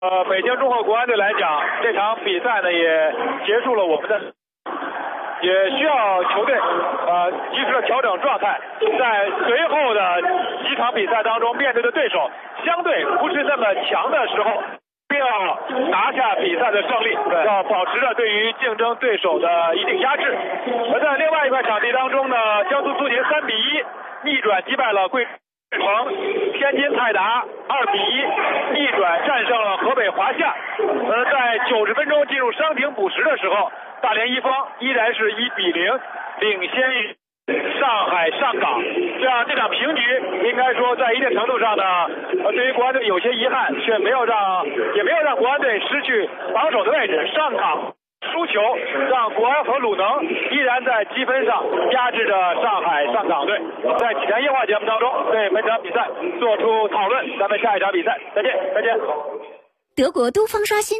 北京中赫国安队来讲，这场比赛呢也结束了，我们的也需要球队及时的调整状态，在随后的几场比赛当中，面对的对手相对不是那么强的时候，必要拿下比赛的胜利，要保持着对于竞争对手的一定压制。而在另外一块场地当中呢，江苏苏宁3-1逆转击败了贵城，天津泰达2-1逆转战胜了河北华夏。在90分钟进入伤停补时的时候，大连一方依然是1-0领先于上海上港。这场平局应该说在一定程度上呢，对于国安队有些遗憾，却也没有让国安队失去防守的位置。上港输球，让国安和鲁能依然在积分上压制着上海上港队。在体坛夜话节目当中，对本场比赛做出讨论。咱们下一场比赛再见。 德国都方刷新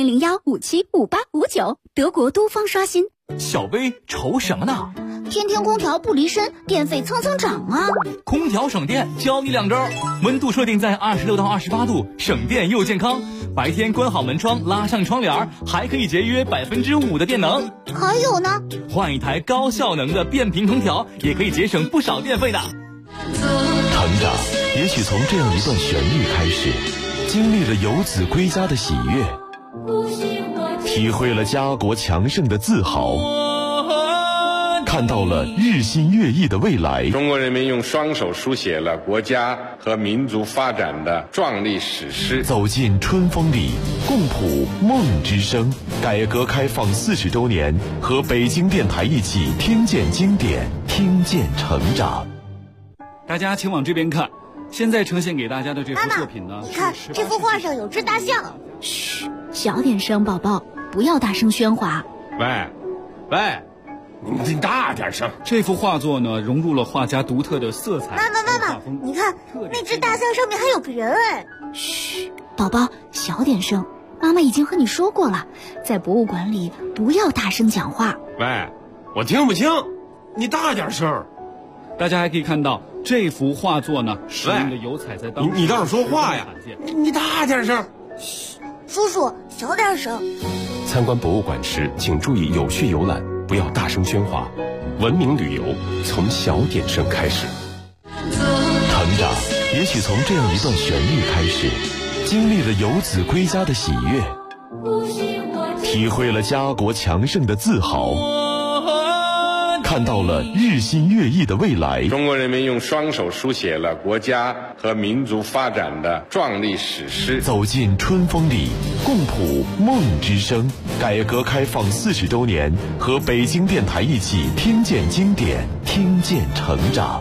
4001575859，德国都方刷新。 小薇愁什么呢？ 天天空调不离身，电费蹭蹭涨啊！ 空调省电，教你2招：温度设定在26到28度，省电又健康。白天关好门窗，拉上窗帘，还可以节约5%的电能。 还有呢， 换一台高效能的变频空调，也可以节省不少电费的。 成长也许从这样一段旋律开始，经历了游子归家的喜悦，体会了家国强盛的自豪，看到了日新月异的未来。 中国人民用双手书写了国家和民族发展的壮丽史诗。 走进春风里，共谱梦之声。改革开放40周年，和北京电台一起听见经典，听见成长。 大家请往这边看，现在呈现给大家的这幅作品呢， 你看这幅画上有只大象。嘘，小点声，宝宝，不要大声喧哗。 喂，你大点声。 这幅画作呢，融入了画家独特的色彩。 妈妈，你看那只大象上面还有个人哎。嘘，宝宝，小点声。妈妈已经和你说过了，在博物馆里不要大声讲话。 喂，我听不清，你大点声。 大家还可以看到这幅画作呢，使用的油彩在当你倒是说话呀！你大点声。 嘘，叔叔小点声。 参观博物馆时，请注意有序游览，不要大声喧哗。文明旅游从小点声开始。成长也许从这样一段旋律开始，经历了游子归家的喜悦，体会了家国强盛的自豪，看到了日新月异的未来。 中国人民用双手书写了国家和民族发展的壮丽史诗。 走进春风里，共谱梦之声。改革开放40周年，和北京电台一起听见经典，听见成长。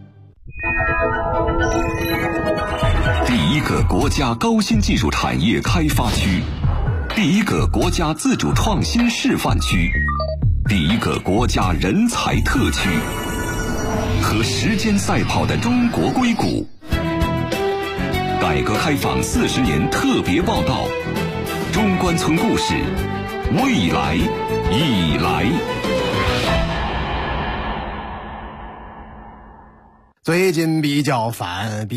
第一个国家高新技术产业开发区，第一个国家自主创新示范区，第一个国家人才特区，和时间赛跑的中国硅谷。改革开放40年特别报道，中关村故事，未来已来。 最近比较烦，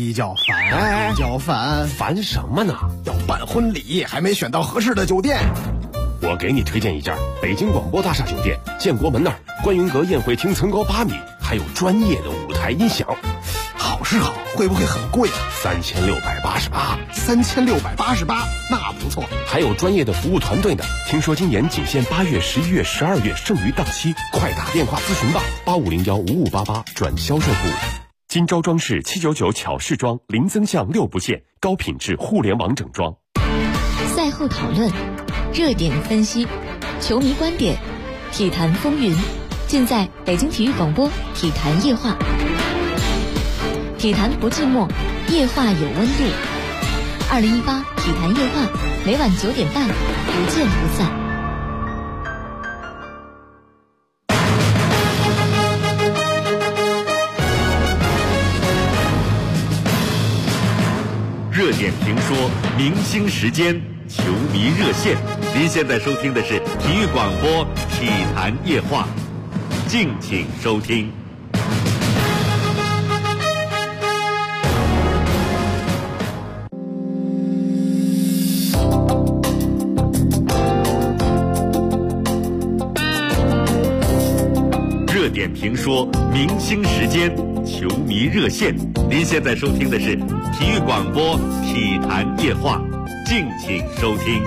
烦什么呢？ 要办婚礼，还没选到合适的酒店。 我给你推荐一家北京广播大厦酒店，建国门那儿，观云阁宴会厅层高8米，还有专业的舞台音响。 好是好，会不会很贵啊？3688，那不错。 还有专业的服务团队的，听说今年仅限8月、11月、12月，剩余档期，快打电话咨询吧，85015588转销售部。金招装饰799巧饰装，零增项6不限，高品质互联网整装。 赛后讨论，热点分析，球迷观点，体坛风云，尽在北京体育广播体坛夜话。体坛不寂寞，夜话有温度。2018体坛夜话，每晚9点半，不见不散。 热点评说，明星时间，球迷热线。您现在收听的是体育广播体坛夜话，敬请收听。 点评说，明星时间，球迷热线。您现在收听的是体育广播体坛夜话，敬请收听。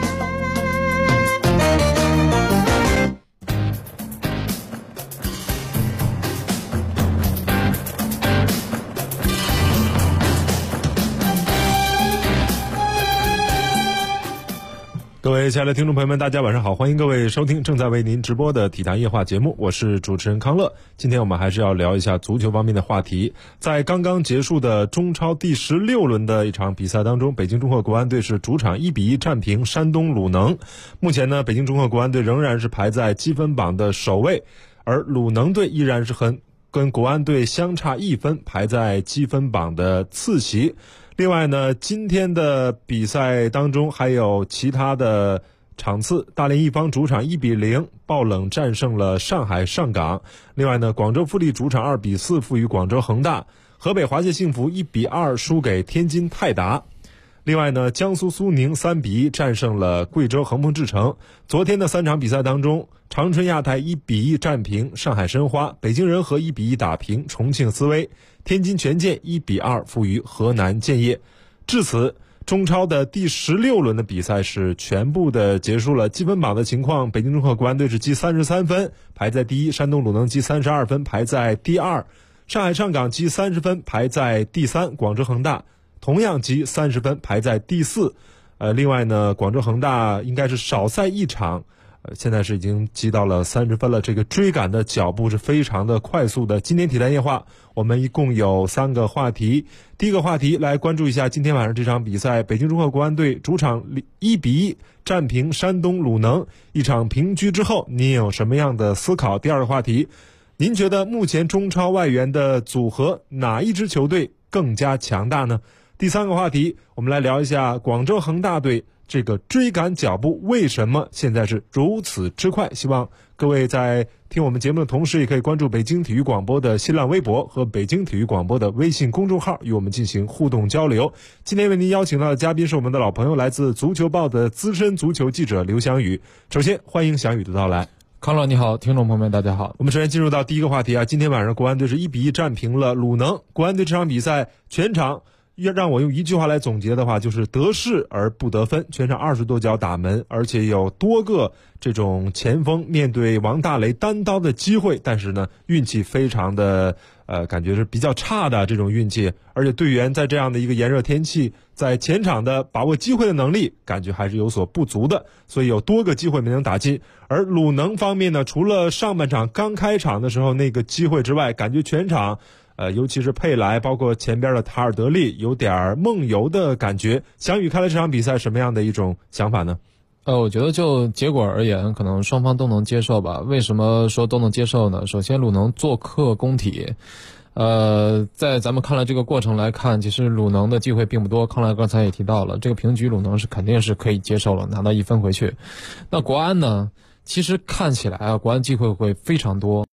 各位亲爱的听众朋友们，大家晚上好，欢迎各位收听正在为您直播的体坛夜话节目，我是主持人康乐。今天我们还是要聊一下足球方面的话题。在刚刚结束的中超第16轮的一场比赛当中，北京中赫国安队是主场1-1战平山东鲁能。目前呢，北京中赫国安队仍然是排在积分榜的首位，而鲁能队依然是跟国安队相差1分，排在积分榜的次席。另外呢，今天的比赛当中还有其他的场次，大连一方主场1-0爆冷战胜了上海上港。另外呢，广州富力主场2-4负于广州恒大，河北华夏幸福1-2输给天津泰达。另外呢，江苏苏宁3-1战胜了贵州恒丰智诚。昨天的3场比赛当中，长春亚泰1-1战平上海申花，北京人和1-1打平重庆斯威，天津权健1-2负于河南建业。至此，中超的第16轮的比赛是全部的结束了。积分榜的情况，北京中赫国安队是积33分排在第一，山东鲁能积32分排在第二，上海上港积30分排在第三，广州恒大同样积30分排在第四。另外呢，广州恒大应该是少赛一场，现在是已经积到了30分了，这个追赶的脚步是非常的快速的。今天体坛夜话我们一共有3个话题。第一个话题来关注一下今天晚上这场比赛，北京中赫国安队主场1-1战平山东鲁能，一场平局之后您有什么样的思考？第二个话题，您觉得目前中超外援的组合哪一支球队更加强大呢？第三个话题，我们来聊一下广州恒大队这个追赶脚步为什么现在是如此之快。希望各位在听我们节目的同时，也可以关注北京体育广播的新浪微博和北京体育广播的微信公众号，与我们进行互动交流。今天为您邀请到的嘉宾是我们的老朋友，来自足球报的资深足球记者刘翔宇。首先欢迎翔宇的到来。 康乐你好，听众朋友们大家好。 我们首先进入到第一个话题啊，今天晚上国安队是1-1战平了鲁能。国安队这场比赛全场让我用一句话来总结的话，就是得势而不得分。全场20多脚打门，而且有多个这种前锋面对王大雷单刀的机会，但是呢运气非常的感觉是比较差的这种运气，而且队员在这样的一个炎热天气，在前场的把握机会的能力感觉还是有所不足的，所以有多个机会没能打进。而鲁能方面呢，除了上半场刚开场的时候那个机会之外，感觉全场尤其是佩莱包括前边的塔尔德利有点梦游的感觉。翔宇看了这场比赛什么样的一种想法呢？ 我觉得就结果而言，可能双方都能接受吧。为什么说都能接受呢？首先鲁能做客工体，在咱们看了这个过程来看，其实鲁能的机会并不多。康莱刚才也提到了，这个平局鲁能是肯定是可以接受了，拿到1分回去。那国安呢，其实看起来啊，国安机会会非常多。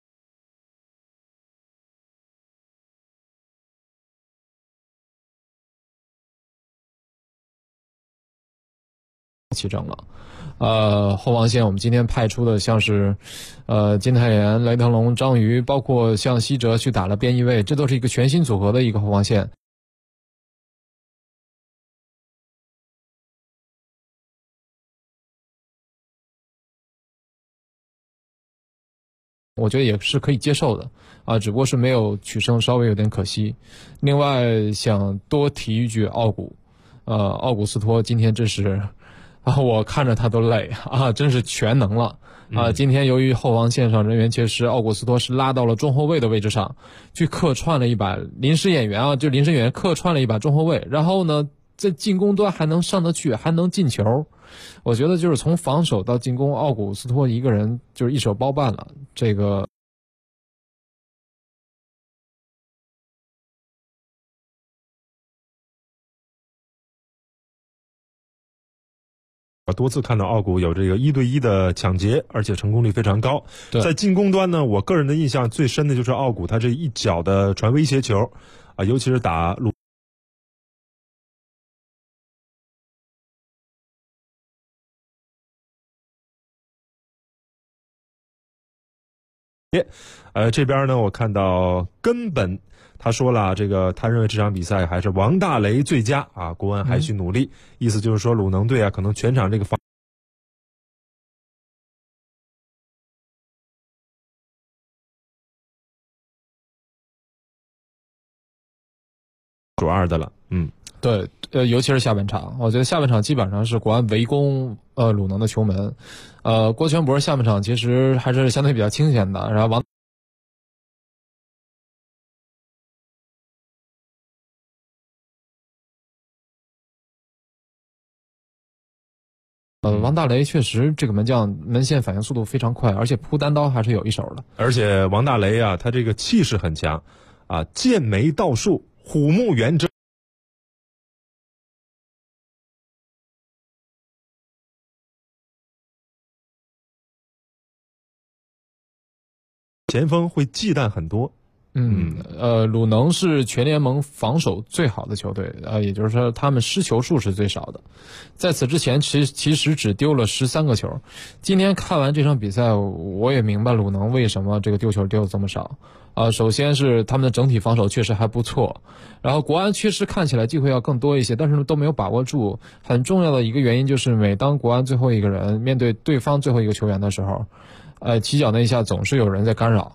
齐整了，后防线我们今天派出的像是金泰妍、雷腾龙、张瑜，包括像西哲去打了边翼位，这都是一个全新组合的一个后防线。我觉得也是可以接受的啊，只不过是没有取胜，稍微有点可惜。另外想多提一句奥古，奥古斯托今天真是我看着他都累啊，真是全能了啊！今天由于后防线上人员缺失，奥古斯托是拉到了中后卫的位置上去客串了一把临时演员啊，就临时演员客串了一把中后卫，然后呢在进攻端还能上得去，还能进球。我觉得就是从防守到进攻，奥古斯托一个人就是一手包办了这个。 多次看到奥古有这个1对1的抢劫，而且成功率非常高。在进攻端呢，我个人的印象最深的就是奥古他这一脚的传威胁球啊，尤其是打鲁这边呢，我看到根本他说了，他认为这场比赛还是王大雷最佳啊，国安还需努力。意思就是说，鲁能队啊，可能全场这个防数2的了。 对，尤其是下半场，我觉得下半场基本上是国安围攻鲁能的球门。郭全博下半场其实还是相对比较清闲的，然后王大雷确实这个门将门线反应速度非常快，而且扑单刀还是有一手的。 而且王大雷啊，他这个气势很强啊，剑眉倒竖，虎目圆睁。前锋会忌惮很多。 鲁能是全联盟防守最好的球队，也就是说他们失球数是最少的。在此之前其实只丢了13个球。今天看完这场比赛，我也明白鲁能为什么这个丢球丢的这么少。首先是他们的整体防守确实还不错，然后国安确实看起来机会要更多一些，但是都没有把握住。很重要的一个原因就是每当国安最后一个人面对对方最后一个球员的时候，起脚那一下总是有人在干扰。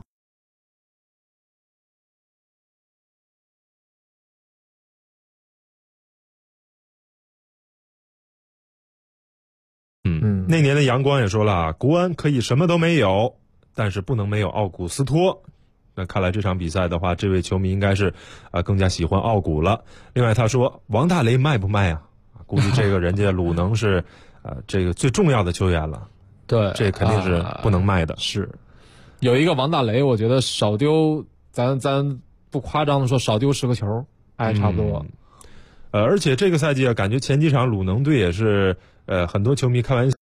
那年的阳光也说了，国安可以什么都没有，但是不能没有奥古斯托。那看来这场比赛的话，这位球迷应该是更加喜欢奥古了。另外他说王大雷卖不卖啊？估计这个人家鲁能是这个最重要的球员了。 对， 这肯定是不能卖的。 是有一个王大雷，我觉得少丢，咱不夸张的说少丢10个球，差不多。 而且这个赛季啊，感觉前几场鲁能队也是很多球迷开玩笑。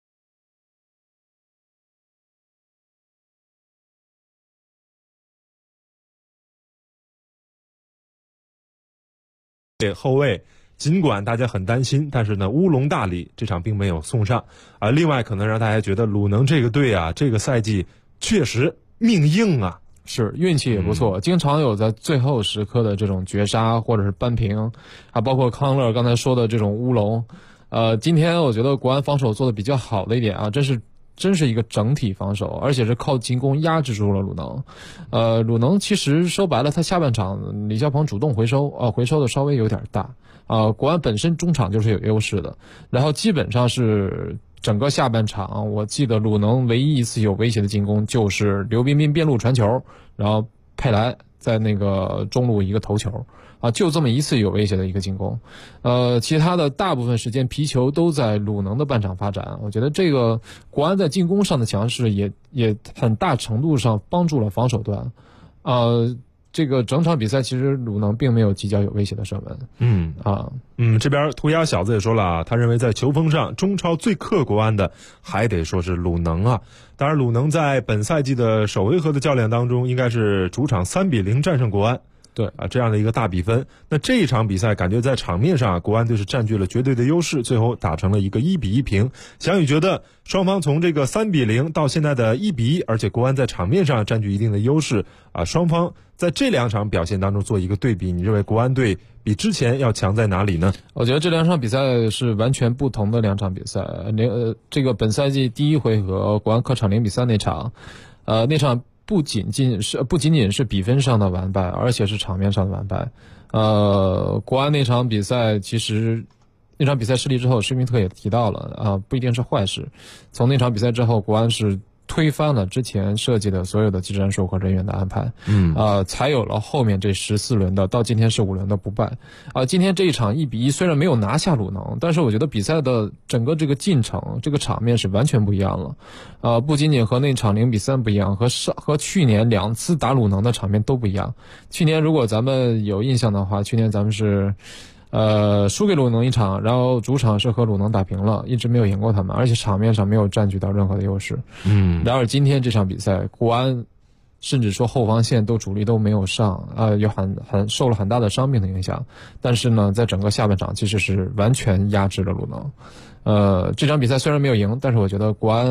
后卫尽管大家很担心，但是呢乌龙大礼这场并没有送上啊。另外可能让大家觉得鲁能这个队啊，这个赛季确实命硬啊， 是运气也不错，经常有在最后时刻的这种绝杀或者是扳平啊，包括康乐刚才说的这种乌龙。今天我觉得国安防守做的比较好的一点啊，真是一个整体防守，而且是靠进攻压制住了鲁能。鲁能其实说白了，他下半场李霄鹏主动回收的稍微有点大。国安本身中场就是有优势的，然后基本上是整个下半场，我记得鲁能唯一一次有威胁的进攻就是刘彬彬边路传球，然后佩莱在那个中路一个头球。就这么一次有威胁的一个进攻，其他的大部分时间皮球都在鲁能的半场发展。我觉得这个国安在进攻上的强势也很大程度上帮助了防守端。这个整场比赛其实鲁能并没有几脚有威胁的射门。 这边涂鸦小子也说了啊，他认为在球风上中超最克国安的还得说是鲁能啊。当然鲁能在本赛季的首回合的较量当中，应该是主场3-0战胜国安。 对这样的一个大比分。那这一场比赛感觉在场面上国安队是占据了绝对的优势，最后打成了一个1-1平。翔宇觉得双方从这个3-0到现在的1-1，而且国安在场面上占据一定的优势双方在这2场表现当中做一个对比，你认为国安队比之前要强在哪里呢？ 我觉得这2场比赛是完全不同的2场比赛。这个本赛季第1回合国安客场0-3那场，那场不仅仅是比分上的完败，而且是场面上的完败。国安那场比赛其实那场比赛失利之后，施密特也提到了不一定是坏事。从那场比赛之后，国安是推翻了之前设计的所有的技战术和人员的安排，才有了后面这14轮的到今天15轮的不败。今天这一场1-1虽然没有拿下鲁能，但是我觉得比赛的整个这个进程，这个场面是完全不一样了。不仅仅和那场0-3不一样，和去年2次打鲁能的场面都不一样。去年如果咱们有印象的话，去年咱们是输给鲁能一场，然后主场是和鲁能打平了，一直没有赢过他们，而且场面上没有占据到任何的优势。然而今天这场比赛，国安甚至说后防线主力都没有上，有受了很大的伤病的影响。但是呢，在整个下半场其实是完全压制了鲁能。这场比赛虽然没有赢，但是我觉得国安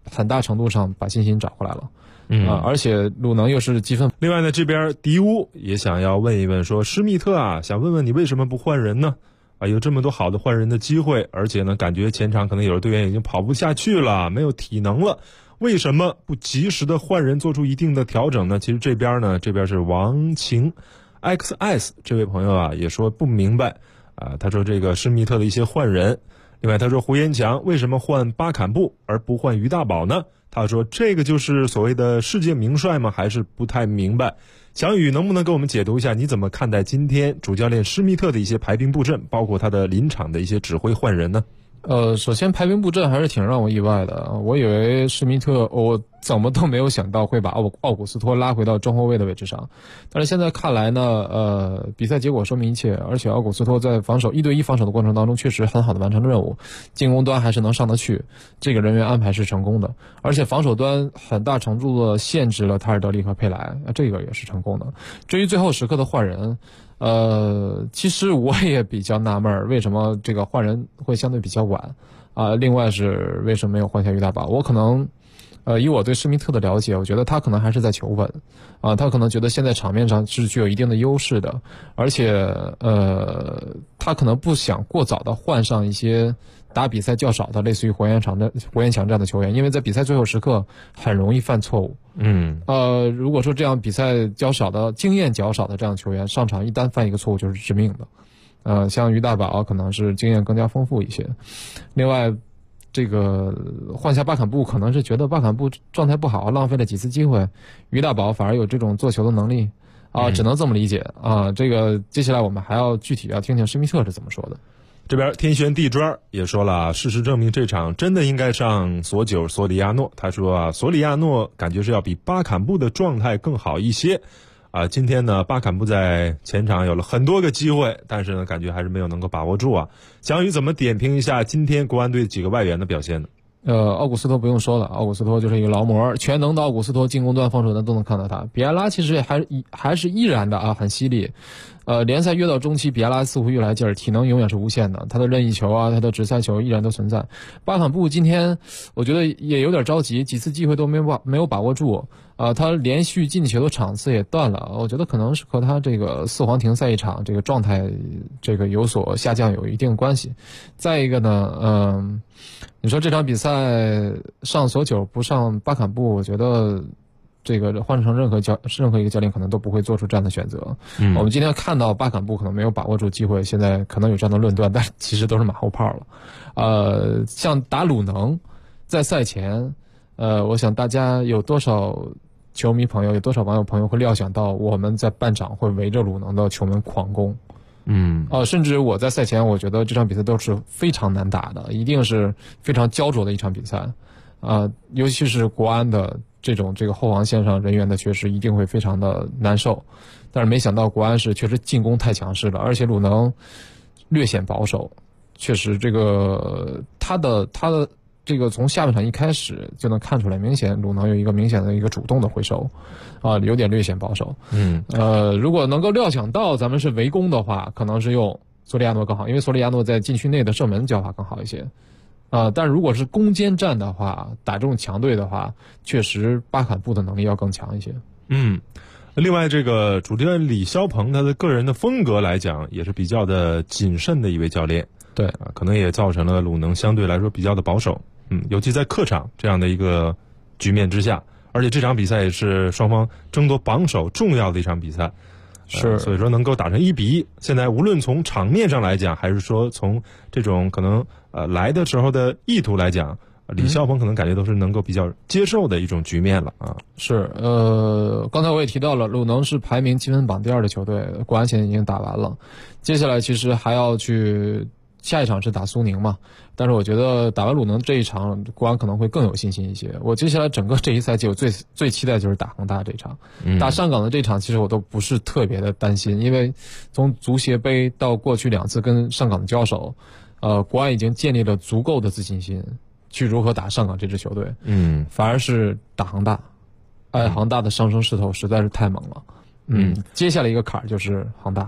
很大程度上把信心找回来了。而且鲁能又是积分。 另外呢，这边迪乌也想要问一问说，施密特啊，想问问你为什么不换人呢？有这么多好的换人的机会，而且呢，感觉前场可能有的队员已经跑不下去了，没有体能了，为什么不及时的换人，做出一定的调整呢？其实这边是王晴 XS 这位朋友啊，也说不明白他说这个施密特的一些换人。另外他说胡延强为什么换巴坎布而不换于大宝呢？他说这个就是所谓的世界名帅吗？还是不太明白。翔宇能不能给我们解读一下，你怎么看待今天主教练施密特的一些排兵布阵，包括他的临场的一些指挥换人呢？ 首先排兵布阵还是挺让我意外的。我以为施密特，我怎么都没有想到会把奥古斯托拉回到中后卫的位置上。但是现在看来呢，比赛结果说明一切，而且奥古斯托在1对1防守的过程当中确实很好的完成任务，进攻端还是能上得去，这个人员安排是成功的，而且防守端很大程度的限制了塔尔德利和佩莱，这个也是成功的。至于最后时刻的换人，其实我也比较纳闷，为什么这个换人会相对比较晚另外是为什么没有换下于大宝？我可能以我对施密特的了解，我觉得他可能还是在求稳他可能觉得现在场面上是具有一定的优势的，而且他可能不想过早的换上一些打比赛较少的类似于胡延强这样的球员，因为在比赛最后时刻很容易犯错误。如果说这样比赛较少的经验较少的这样的球员上场一旦犯一个错误就是致命的。像于大宝可能是经验更加丰富一些。另外这个换下巴坎布可能是觉得巴坎布状态不好，浪费了几次机会，于大宝反而有这种做球的能力只能这么理解这个接下来我们还要具体要听听施密特是怎么说的。 这边天旋地转也说了，事实证明这场真的应该上索里亚诺。他说索里亚诺感觉是要比巴坎布的状态更好一些今天呢巴坎布在前场有了很多个机会，但是呢感觉还是没有能够把握住翔宇怎么点评一下今天国安队几个外援的表现呢？ 奥古斯托不用说了，奥古斯托就是一个劳模，全能的奥古斯托，进攻端防守端都能看到他。比埃拉其实还是依然的很犀利。联赛越到中期，比埃拉似乎越来劲儿，体能永远是无限的，他的任意球他的直塞球依然都存在。巴坎布今天我觉得也有点着急，几次机会都没有把握住他连续进球的场次也断了，我觉得可能是和他这个4黄停赛一场这个状态这个有所下降有一定关系。再一个呢你说这场比赛上索9不上巴坎布，我觉得这个换成任何一个教练可能都不会做出这样的选择。我们今天看到巴坎布可能没有把握住机会，现在可能有这样的论断，但其实都是马后炮了。像打鲁能在赛前我想大家有多少球迷朋友有多少网友朋友会料想到我们在半场会围着鲁能的球门狂攻甚至我在赛前我觉得这场比赛都是非常难打的，一定是非常焦灼的一场比赛尤其是国安的这个后防线上人员的缺失一定会非常的难受。但是没想到国安是确实进攻太强势了，而且鲁能略显保守，确实这个他的这个从下半场一开始就能看出来，明显鲁能有一个明显的一个主动的回收有点略显保守。如果能够料想到咱们是围攻的话，可能是用索里亚诺更好，因为索里亚诺在禁区内的射门脚法更好一些但如果是攻坚战的话，打这种强队的话，确实巴坎布的能力要更强一些。 另外这个主教练李霄鹏他的个人的风格来讲也是比较的谨慎的一位教练， 对可能也造成了鲁能相对来说比较的保守尤其在客场这样的一个局面之下，而且这场比赛也是双方争夺榜首重要的一场比赛所以说能够打成1比1，现在无论从场面上来讲，还是说从这种可能来的时候的意图来讲，李霄鹏可能感觉都是能够比较接受的一种局面了是刚才我也提到了，鲁能是排名积分榜第2的球队，国安现在已经打完了，接下来其实还要去下一场是打苏宁嘛，但是我觉得打完鲁能这一场，国安可能会更有信心一些。我接下来整个这一赛季我最期待就是打恒大这场打上港的这场，其实我都不是特别的担心，因为从足协杯到过去2次跟上港的交手国安已经建立了足够的自信心去如何打上港这支球队反而是打恒大恒大的上升势头实在是太猛了接下来一个坎儿就是恒大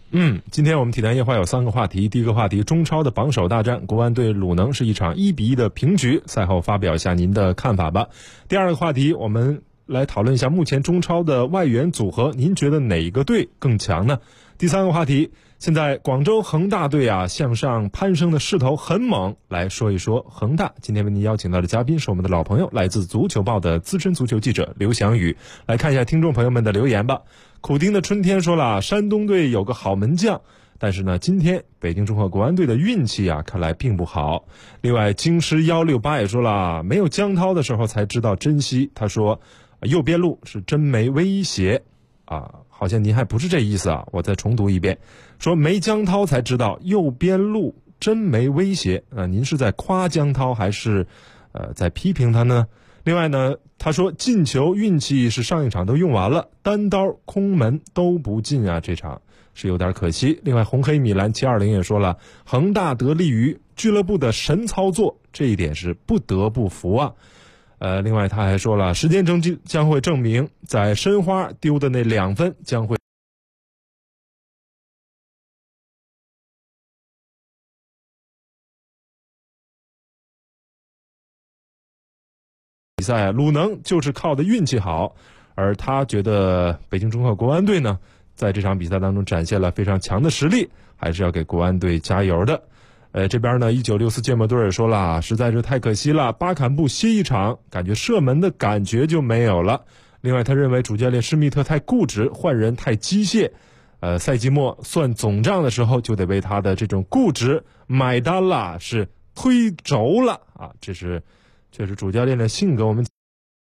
今天我们体坛夜话有3个话题。第一个话题，中超的榜首大战，国安对鲁能是一场1-1的平局，赛后发表一下您的看法吧。第二个话题，我们来讨论一下目前中超的外援组合，您觉得哪一个队更强呢？第三个话题，现在广州恒大队向上攀升的势头很猛，来说一说恒大。今天为您邀请到的嘉宾是我们的老朋友，来自足球报的资深足球记者刘翔宇。来看一下听众朋友们的留言吧。苦丁的春天说了，山东队有个好门将，但是呢，今天北京中赫国安队的运气看来并不好。另外，京师168也说了，没有江涛的时候才知道珍惜。他说，右边路是真没威胁好像您还不是这意思我再重读一遍，说没江涛才知道右边路真没威胁。您是在夸江涛还是在批评他呢？另外呢，他说进球运气是上一场都用完了，单刀空门都不进这场是有点可惜。另外，红黑米兰720也说了，恒大得力于俱乐部的神操作，这一点是不得不服另外他还说了，时间将会证明，在申花丢的那2分将会比赛鲁能就是靠的运气好，而他觉得北京中赫国安队呢，在这场比赛当中展现了非常强的实力，还是要给国安队加油的。这边呢，1964芥末队也说了，实在是太可惜了，巴坎布歇一场，感觉射门的感觉就没有了。另外，他认为主教练施密特太固执，换人太机械。赛季末算总账的时候，就得为他的这种固执买单了，是推轴了这是确实主教练的性格，我们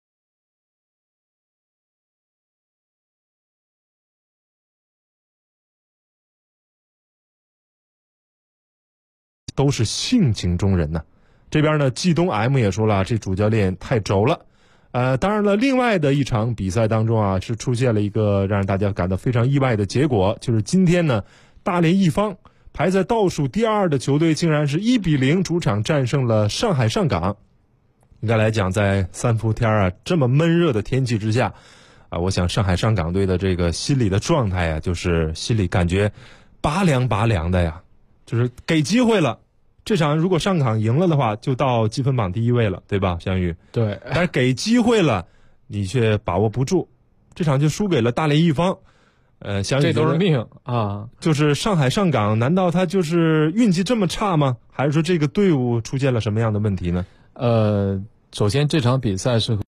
都是性情中人这边呢，冀东 M 也说了，这主教练太轴了。当然了，另外的一场比赛当中是出现了一个让大家感到非常意外的结果，就是今天呢，大连一方排在倒数第2的球队竟然是1-0主场战胜了上海上港。应该来讲，在三伏天这么闷热的天气之下我想上海上港队的这个心理的状态就是心里感觉拔凉的就是给机会了。这场如果上港赢了的话，就到积分榜第1位了，对吧，翔宇？ 对。 但是给机会了，你却把握不住，这场就输给了大连一方。翔宇， 这都是命就是上海上港，难道他就是运气这么差吗？还是说这个队伍出现了什么样的问题呢？ 首先这场比赛是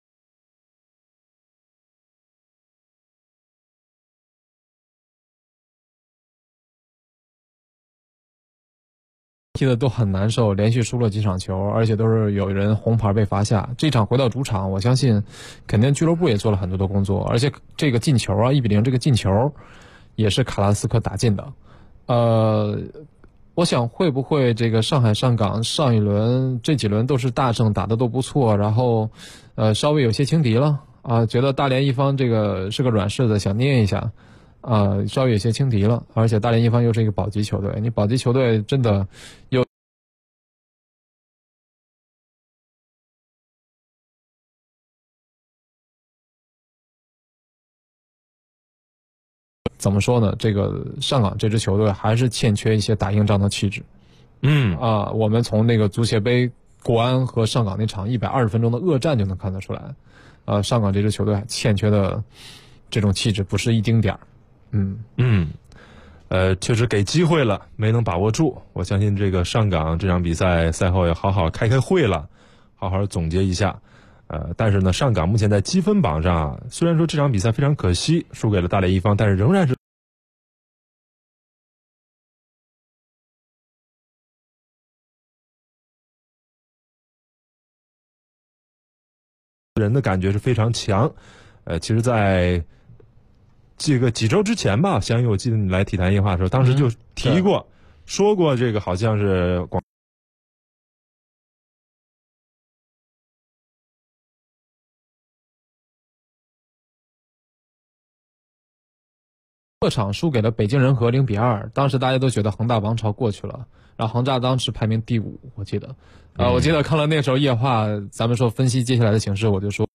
踢的都很难受，连续输了几场球，而且都是有人红牌被罚下。这场回到主场，我相信肯定俱乐部也做了很多的工作，而且这个进球1-0这个进球也是卡拉斯科打进的。我想会不会这个上海上港上一轮这几轮都是大胜，打得都不错，然后稍微有些轻敌了觉得大连一方这个是个软柿子，想捏一下稍微有些轻敌了，而且大连一方又是一个保级球队，你保级球队真的有怎么说呢？这个上港这支球队还是欠缺一些打硬仗的气质。我们从那个足协杯国安和上港那场120分钟的恶战就能看得出来，上港这支球队欠缺的这种气质不是一丁点儿。 确实给机会了，没能把握住。我相信这个上港这场比赛赛后要好好开会了，好好总结一下。但是呢，上港目前在积分榜上虽然说这场比赛非常可惜输给了大连一方，但是仍然是人的感觉是非常强。其实在这个几周之前吧，翔宇，我记得你来体坛夜话的时候，当时就提过，说过这个好像是客场输给了北京人和0-2，当时大家都觉得恒大王朝过去了，然后恒大当时排名第5，我记得，我记得看了那时候夜话，咱们说分析接下来的形势，我就说。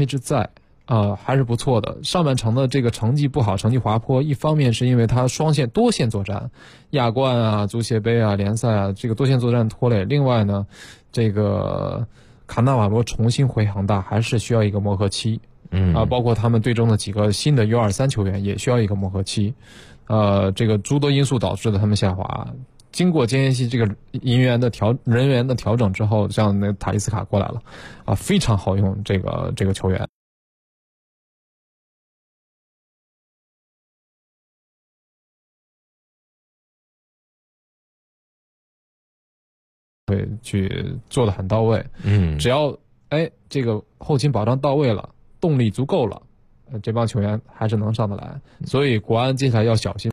配置在还是不错的。上半程的这个成绩不好，成绩滑坡，一方面是因为它多线作战，亚冠啊、足协杯啊、联赛啊，这个多线作战拖累。另外呢，这个卡纳瓦罗重新回恒大还是需要一个磨合期。包括他们队中的几个新的 U23 球员也需要一个磨合期。这个诸多因素导致了他们下滑。经过间隙这个人员的调整之后，像那塔利斯卡过来了，非常好用这个球员。会去做得很到位，只要这个后勤保障到位了，动力足够了，这帮球员还是能上得来。所以国安接下来要小心。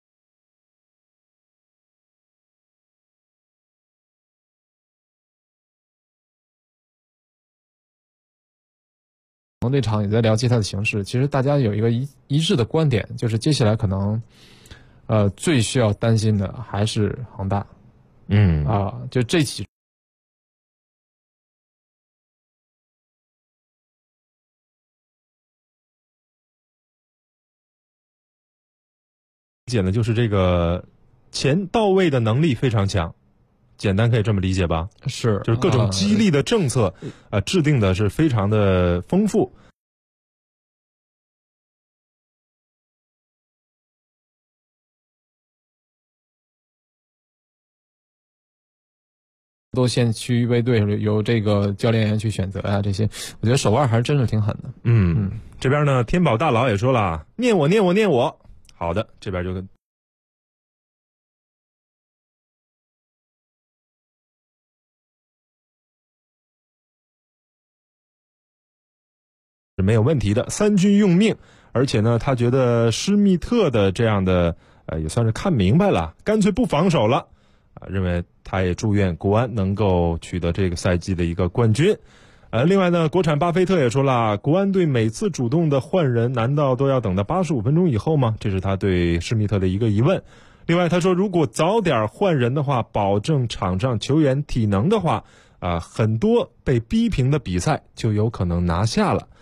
这场也在聊接下来的形势，其实大家有一个一致的观点，就是接下来可能最需要担心的还是恒大。就这几理解呢，就是这个钱到位的能力非常强，简单可以这么理解吧？ 是， 就是各种激励的政策制定的是非常的丰富。 多线区预备队由这个教练员去选择这些我觉得手腕还是真是挺狠的。 这边呢，天宝大佬也说了，念我念我念我。好的，这边就是没有问题的，三军用命。而且呢，他觉得施密特的这样的也算是看明白了，干脆不防守了。认为他也祝愿国安能够取得这个赛季的一个冠军。另外呢，国产巴菲特也说了，国安队每次主动的换人，难道都要等到85分钟以后吗？这是他对施密特的一个疑问。另外他说，如果早点换人的话，保证场上球员体能的话，很多被逼平的比赛就有可能拿下了。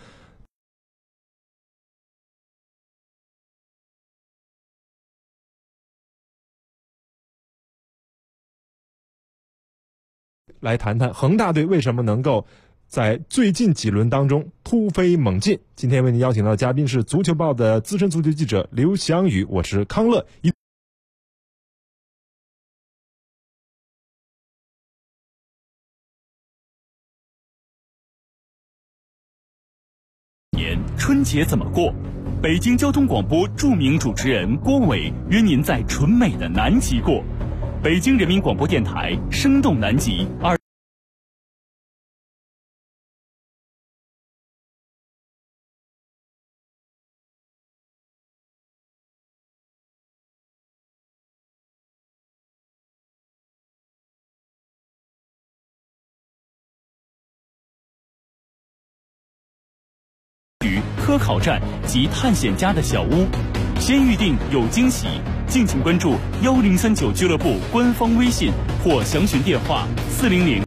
来谈谈恒大队为什么能够在最近几轮当中突飞猛进。今天为您邀请到的嘉宾是足球报的资深足球记者刘翔宇，我是康乐。 年春节怎么过？北京交通广播著名主持人郭伟约您在纯美的南极过。北京人民广播电台生动南极科考站及探险家的小屋，先预定有惊喜，敬请关注1039俱乐部官方微信或详询电话400。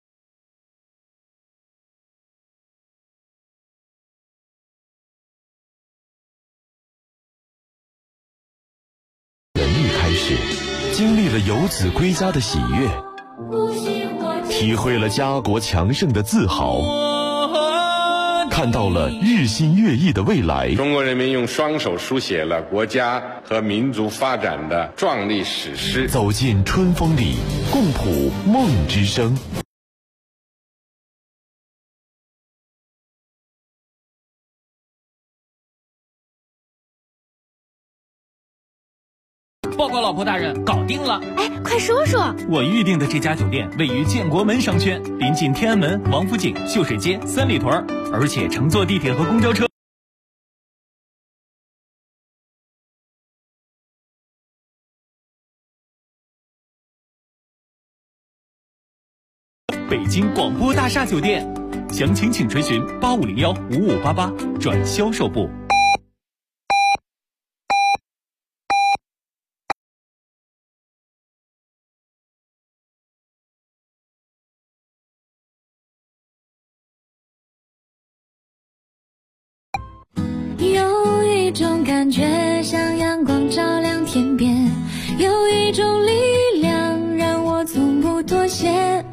人一开始，经历了游子归家的喜悦，体会了家国强盛的自豪。看到了日新月异的未来。 中国人民用双手书写了国家和民族发展的壮丽史诗。 走进春风里，共谱梦之声。 报告老婆大人，搞定了！ 哎，快说说！ 我预定的这家酒店位于建国门商圈，临近天安门、王府井、秀水街、三里屯，而且乘坐地铁和公交车。北京广播大厦酒店，详情请垂询85015588转销售部。 一种感觉，像阳光照亮天边，有一种力量让我从不妥协。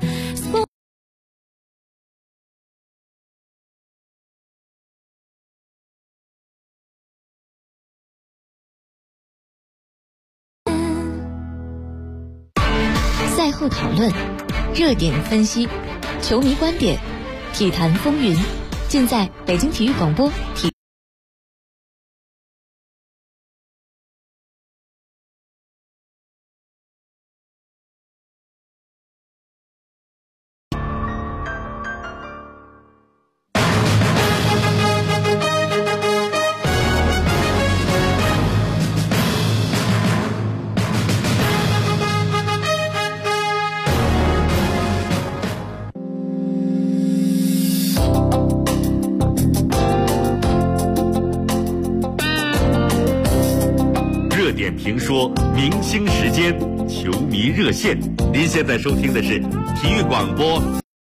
赛后讨论，热点分析，球迷观点，体坛风云，尽在北京体育广播体。 点评说明星时间，球迷热线。您现在收听的是体育广播。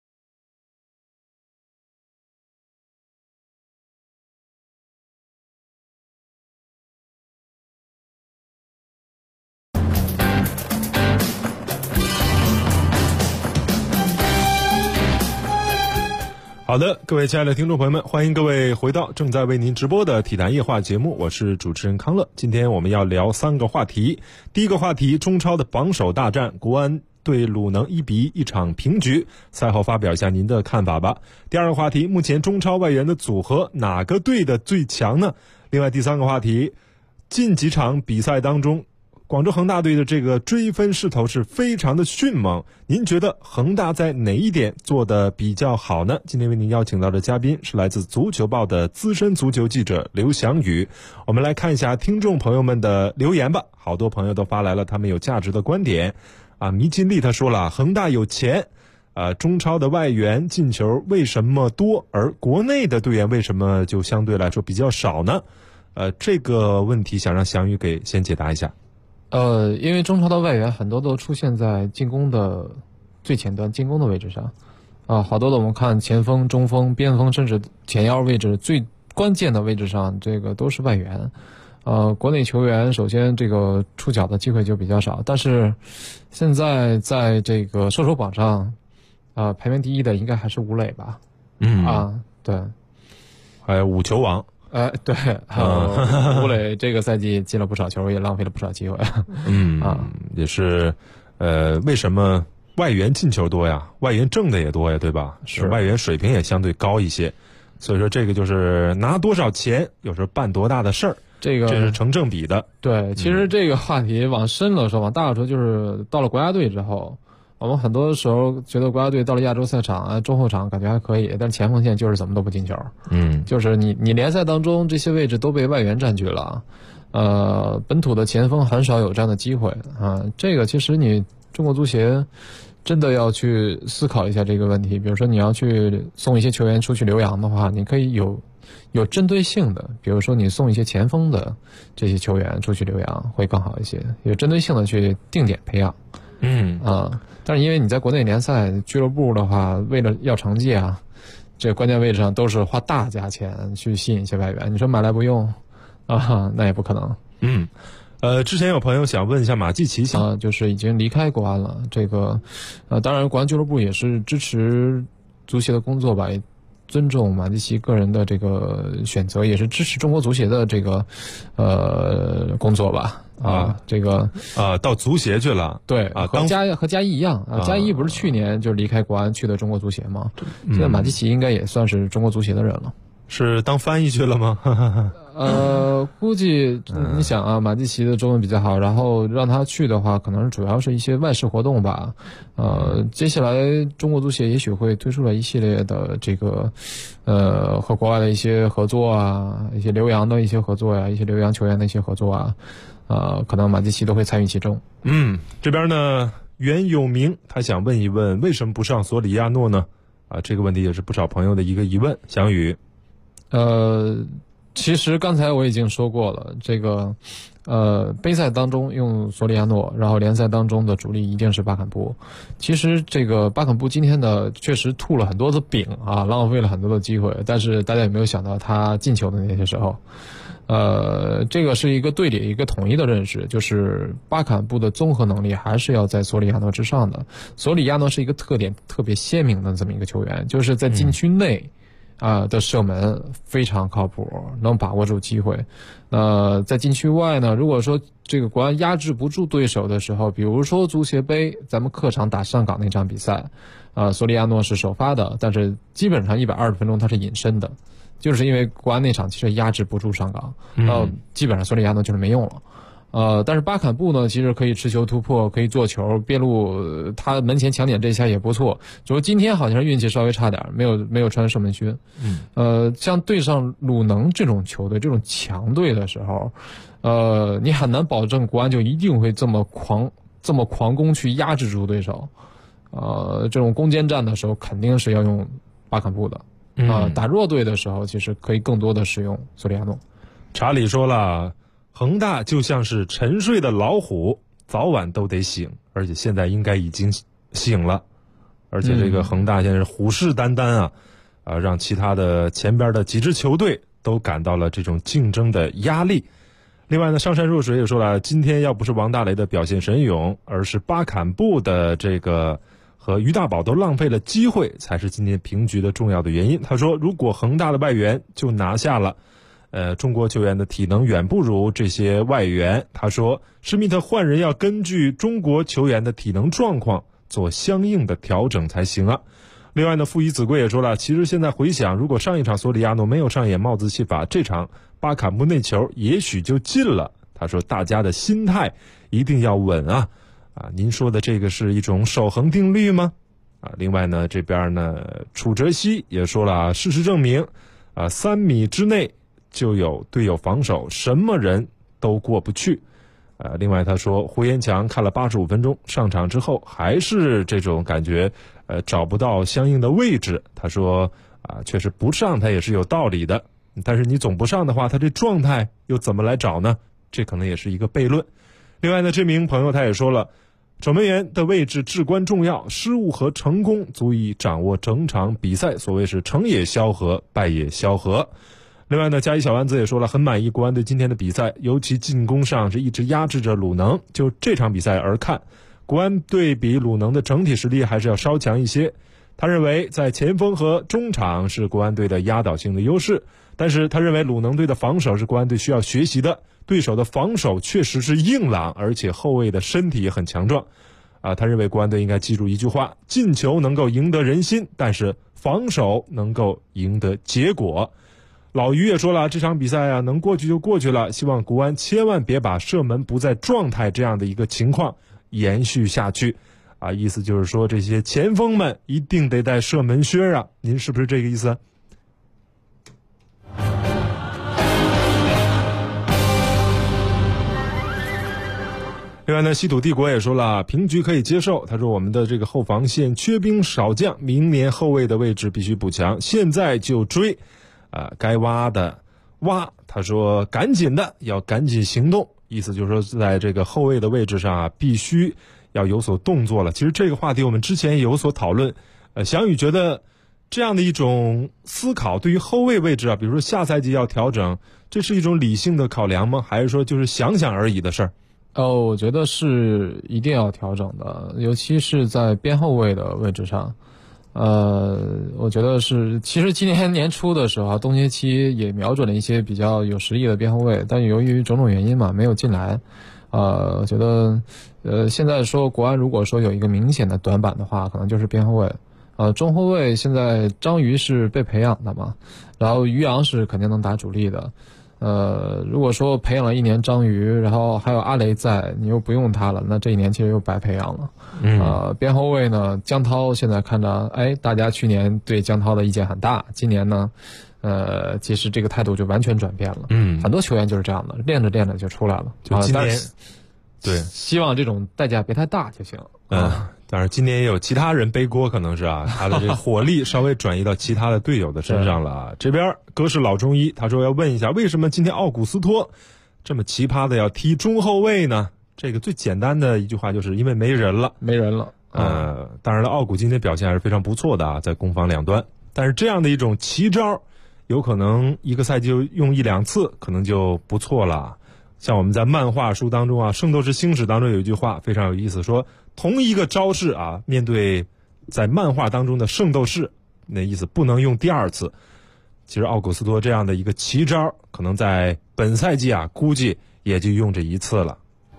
好的，各位亲爱的听众朋友们，欢迎各位回到正在为您直播的体坛夜话节目，我是主持人康乐。今天我们要聊3个话题。第一个话题，中超的榜首大战，国安对鲁能1-1一场平局，赛后发表一下您的看法吧。第二个话题，目前中超外援的组合哪个队的最强呢？另外第3个话题，近几场比赛当中，广州恒大队的这个追分势头是非常的迅猛，您觉得恒大在哪一点做得比较好呢？今天为您邀请到的嘉宾是来自足球报的资深足球记者刘翔宇。我们来看一下听众朋友们的留言吧，好多朋友都发来了他们有价值的观点迷金利他说了，恒大有钱中超的外援进球为什么多，而国内的队员为什么就相对来说比较少呢？这个问题想让翔宇给先解答一下。 因为中超的外援很多都出现在进攻的最前端，进攻的位置上，好多的我们看前锋、中锋、边锋，甚至前腰位置最关键的位置上，这个都是外援。国内球员首先这个出脚的机会就比较少，但是现在在这个射手榜上，排名第一的应该还是吴磊吧？对， 还有五球王。 对，吴磊这个赛季进了不少球，也浪费了不少机会。 也是，为什么外援进球多呀？外援挣的也多呀，对吧？ 是， 外援水平也相对高一些，所以说这个就是拿多少钱，有时候办多大的事儿，这是成正比的。 对，其实这个话题往深了说，往大了说，就是到了国家队之后。我们很多时候觉得国家队到了亚洲赛场中后场感觉还可以，但是前锋线就是怎么都不进球。就是你联赛当中这些位置都被外援占据了，本土的前锋很少有这样的机会这个其实你中国足协真的要去思考一下这个问题。比如说你要去送一些球员出去留洋的话，你可以有针对性的，比如说你送一些前锋的这些球员出去留洋会更好一些，有针对性的去定点培养。但是因为你在国内联赛俱乐部的话，为了要成绩这个关键位置上都是花大价钱去吸引一些外援，你说买来不用那也不可能。 之前有朋友想问一下马季奇就是已经离开国安了，这个当然国安俱乐部也是支持足协的工作吧，也尊重马季奇个人的这个选择，也是支持中国足协的这个工作吧。这个到足协去了。 对和嘉一一样嘉一不是去年就离开国安去的中国足协吗？现在马季奇应该也算是中国足协的人了。 是当翻译去了吗？ 估计你想马季奇的中文比较好，然后让他去的话，可能主要是一些外事活动吧。接下来中国足协也许会推出了一系列的这个和国外的一些合作一些留洋的一些合作一些留洋球员的一些合作可能马季奇都会参与其中。 这边呢，袁有明他想问一问，为什么不上索里亚诺呢？这个问题也是不少朋友的一个疑问。翔宇， 其实刚才我已经说过了，这个杯赛当中用索里亚诺，然后联赛当中的主力一定是巴坎布。其实这个巴坎布今天呢确实吐了很多的饼啊，浪费了很多的机会，但是大家有没有想到他进球的那些时候，这个是一个队里一个统一的认识，就是巴坎布的综合能力还是要在索里亚诺之上的。索里亚诺是一个特点特别鲜明的这么一个球员，就是在禁区内的射门非常靠谱，能把握住机会。在禁区外呢，如果说这个国安压制不住对手的时候，比如说足协杯咱们客场打上港那场比赛，索里亚诺是首发的，但是基本上120分钟他是隐身的，就是因为国安那场其实压制不住上港，基本上索里亚诺就是没用了。但是巴坎布呢，其实可以持球突破，可以做球，边路他门前抢点这一下也不错。只不过今天好像运气稍微差点，没有穿射门靴。像对上鲁能这种球队、这种强队的时候，你很难保证国安就一定会这么狂攻去压制住对手。这种攻坚战的时候肯定是要用巴坎布的。打弱队的时候，其实可以更多的使用索里亚诺。 查理说了，恒大就像是沉睡的老虎，早晚都得醒，而且现在应该已经醒了。而且这个恒大现在是虎视眈眈让其他的前边的几支球队都感到了这种竞争的压力。另外呢，上善若水也说了，今天要不是王大雷的表现神勇，而是巴坎布的这个和于大宝都浪费了机会，才是今天平局的重要的原因。他说，如果恒大的外援就拿下了，中国球员的体能远不如这些外援。他说，施密特换人要根据中国球员的体能状况做相应的调整才行啊。另外呢，傅怡子贵也说了，其实现在回想，如果上一场索里亚诺没有上演帽子戏法，这场巴坎布那球也许就进了。他说，大家的心态一定要稳您说的这个是一种守恒定律吗？另外呢，这边呢，楚哲熙也说了，事实证明3米之内就有队友防守，什么人都过不去。另外他说，胡延强看了85分钟，上场之后还是这种感觉，找不到相应的位置。他说确实不上他也是有道理的，但是你总不上的话，他这状态又怎么来找呢？这可能也是一个悖论。另外呢，这名朋友他也说了，守门员的位置至关重要，失误和成功足以掌握整场比赛，所谓是成也萧何，败也萧何。另外呢，加一小丸子也说了，很满意国安队今天的比赛，尤其进攻上是一直压制着鲁能。就这场比赛而看，国安队比鲁能的整体实力还是要稍强一些。他认为在前锋和中场是国安队的压倒性的优势，但是他认为鲁能队的防守是国安队需要学习的，对手的防守确实是硬朗，而且后卫的身体也很强壮。他认为国安队应该记住一句话，进球能够赢得人心，但是防守能够赢得结果。老于也说了，这场比赛能过去就过去了，希望国安千万别把射门不在状态这样的一个情况延续下去意思就是说，这些前锋们一定得带射门靴您是不是这个意思？另外呢，西土帝国也说了，平局可以接受。他说，我们的这个后防线缺兵少将，明年后卫的位置必须补强，现在就追该挖的挖。他说赶紧行动，意思就是说在这个后卫的位置上必须要有所动作了。其实这个话题我们之前也有所讨论。翔宇觉得这样的一种思考对于后卫位置比如说下赛季要调整，这是一种理性的考量吗？还是说就是想想而已的事儿？ 我觉得是一定要调整的，尤其是在边后卫的位置上。我觉得是，其实今年年初的时候冬歇期也瞄准了一些比较有实力的边后卫，但由于种种原因没有进来。我觉得现在说国安如果说有一个明显的短板的话，可能就是边后卫。中后卫现在张瑜是被培养的嘛，然后于洋是肯定能打主力的。如果说培养了1年张瑜，然后还有阿雷在，你又不用他了，那这1年其实又白培养了。边后卫呢，江涛现在看着，大家去年对江涛的意见很大，今年呢，其实这个态度就完全转变了。很多球员就是这样的，练着练着就出来了。 就今年，对， 希望这种代价别太大就行。 当然今年也有其他人背锅，可能是啊，他的这个火力稍微转移到其他的队友的身上了啊。这边哥是老中医，他说要问一下，为什么今天奥古斯托这么奇葩的要踢中后卫呢？这个最简单的一句话就是因为没人了。当然了，奥古今天表现还是非常不错的啊，在攻防两端。但是这样的一种奇招，有可能一个赛季用1-2次，可能就不错了。像我们在漫画书当中啊，《圣斗士星矢》当中有一句话非常有意思，说同一个招式啊，面对在漫画当中的圣斗士，那意思不能用第2次。其实奥古斯托这样的一个奇招，可能在本赛季啊，估计也就用这1次了。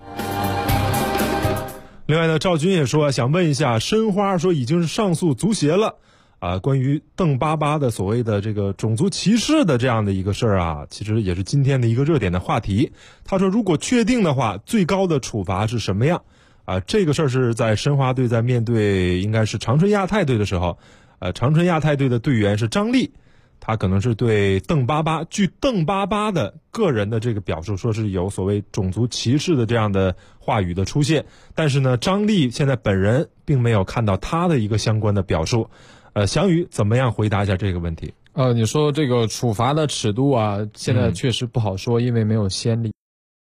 另外呢，赵军也说想问一下，申花说已经是上诉足协了啊，关于邓巴巴的所谓的这个种族歧视的这样的一个事儿啊，其实也是今天的一个热点的话题。他说如果确定的话，最高的处罚是什么样啊？这个事儿是在申花队在面对应该是长春亚泰队的时候，长春亚泰队的队员是张力，他可能是对邓巴巴，据邓巴巴的个人的这个表述，说是有所谓种族歧视的这样的话语的出现，但是呢，张力现在本人并没有看到他的一个相关的表述。翔宇怎么样回答一下这个问题？ 你说这个处罚的尺度啊，现在确实不好说，因为没有先例。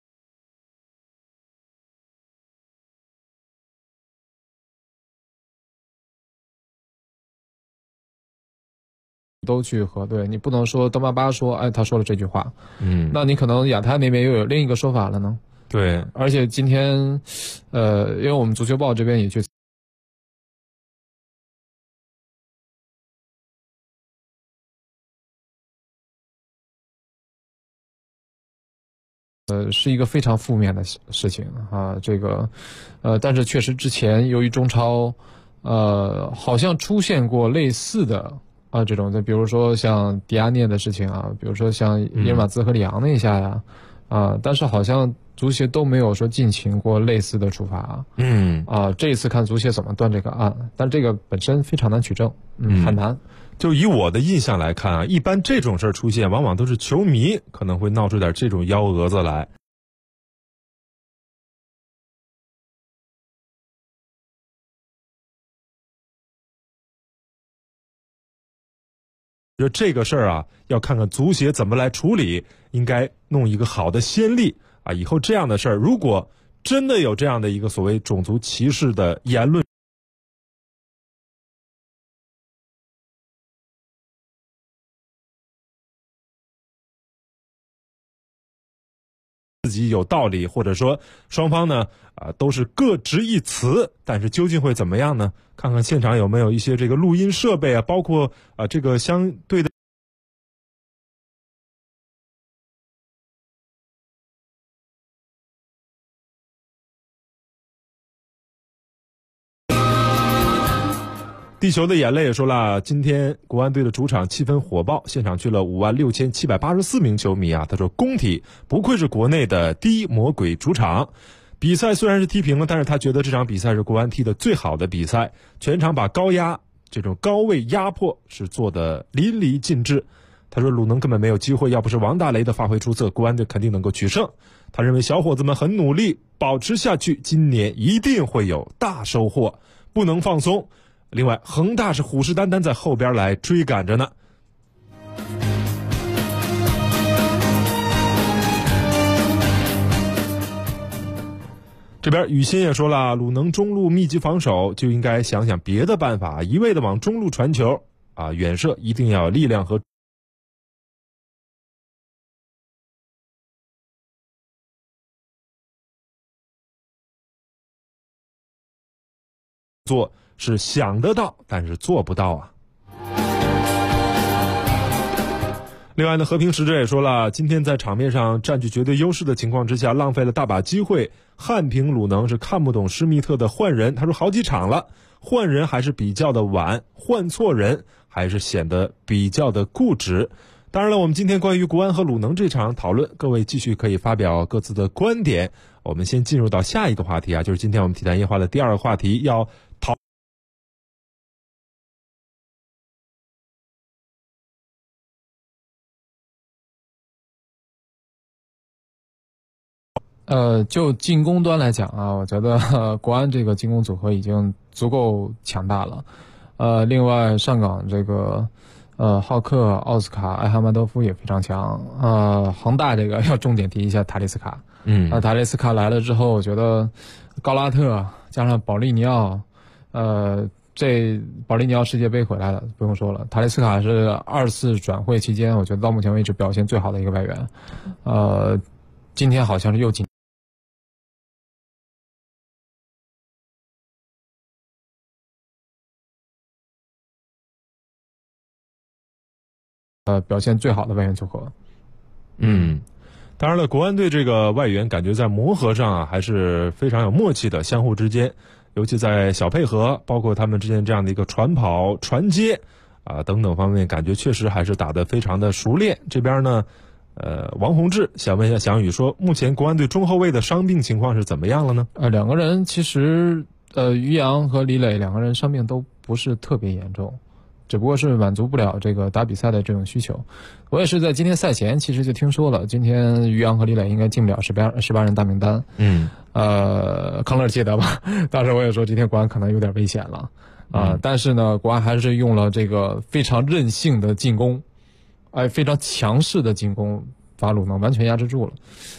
都去核对，你不能说邓巴巴说，哎，他说了这句话，那你可能亚太那边又有另一个说法了呢。 对， 而且今天，因为我们足球报这边也去。是一个非常负面的事情啊，这个，但是确实之前由于中超，好像出现过类似的啊这种，就比如说像迪亚涅的事情啊，比如说像伊尔马兹和里昂那一下呀，但是好像足协都没有说进行过类似的处罚。这一次看足协怎么断这个案，但这个本身非常难取证，很难。 就以我的印象来看啊，一般这种事儿出现，往往都是球迷可能会闹出点这种幺蛾子来。就这个事儿啊，要看看足协怎么来处理，应该弄一个好的先例啊。以后这样的事儿，如果真的有这样的一个所谓种族歧视的言论，自己有道理，或者说双方呢都是各执一词，但是究竟会怎么样呢？看看现场有没有一些这个录音设备啊，包括这个相对的地球的眼泪也说了，今天国安队的主场气氛火爆，现场去了56784名球迷啊。他说工体不愧是国内的第一魔鬼主场，比赛虽然是踢平了，但是他觉得这场比赛是国安踢的最好的比赛，全场把高压这种高位压迫是做的淋漓尽致。他说鲁能根本没有机会，要不是王大雷的发挥出色，国安队肯定能够取胜。他认为小伙子们很努力，保持下去，今年一定会有大收获，不能放松。另外，恒大是虎视眈眈在后边来追赶着呢。这边雨欣也说了，鲁能中路密集防守就应该想想别的办法，一味的往中路传球啊，远射一定要有力量和做是想得到，但是做不到啊。另外呢，和平使者也说了，今天在场面上占据绝对优势的情况之下，浪费了大把机会，憾评鲁能是看不懂施密特的换人。他说好几场了，换人还是比较的晚，换错人还是显得比较的固执。当然了，我们今天关于国安和鲁能这场讨论，各位继续可以发表各自的观点。我们先进入到下一个话题啊，就是今天我们体坛夜话的第2个话题，要讨就进攻端来讲啊，我觉得国安这个进攻组合已经足够强大了。另外上港这个浩克、奥斯卡、艾哈迈多夫也非常强。恒大这个要重点提一下塔利斯卡。塔利斯卡来了之后，我觉得高拉特加上保利尼奥，这保利尼奥世界杯回来了，不用说了。塔利斯卡是2次转会期间，我觉得到目前为止表现最好的一个外援。今天好像是又进。表现最好的外援组合。 当然了，国安队这个外援感觉在磨合上啊，还是非常有默契的，相互之间，尤其在小配合，包括他们之间这样的一个传跑、传接等等方面，感觉确实还是打得非常的熟练。这边呢，王洪志想问一下翔宇说，目前国安队中后卫的伤病情况是怎么样了呢？ 两个人其实于洋和李磊两个人伤病都不是特别严重。只不过是满足不了这个打比赛的这种需求。我也是在今天赛前其实就听说了，今天于洋和李磊应该进不了18人大名单。康乐记得吧？当时我也说今天国安可能有点危险了但是呢，国安还是用了这个非常任性的进攻，非常强势的进攻，把鲁能完全压制住了。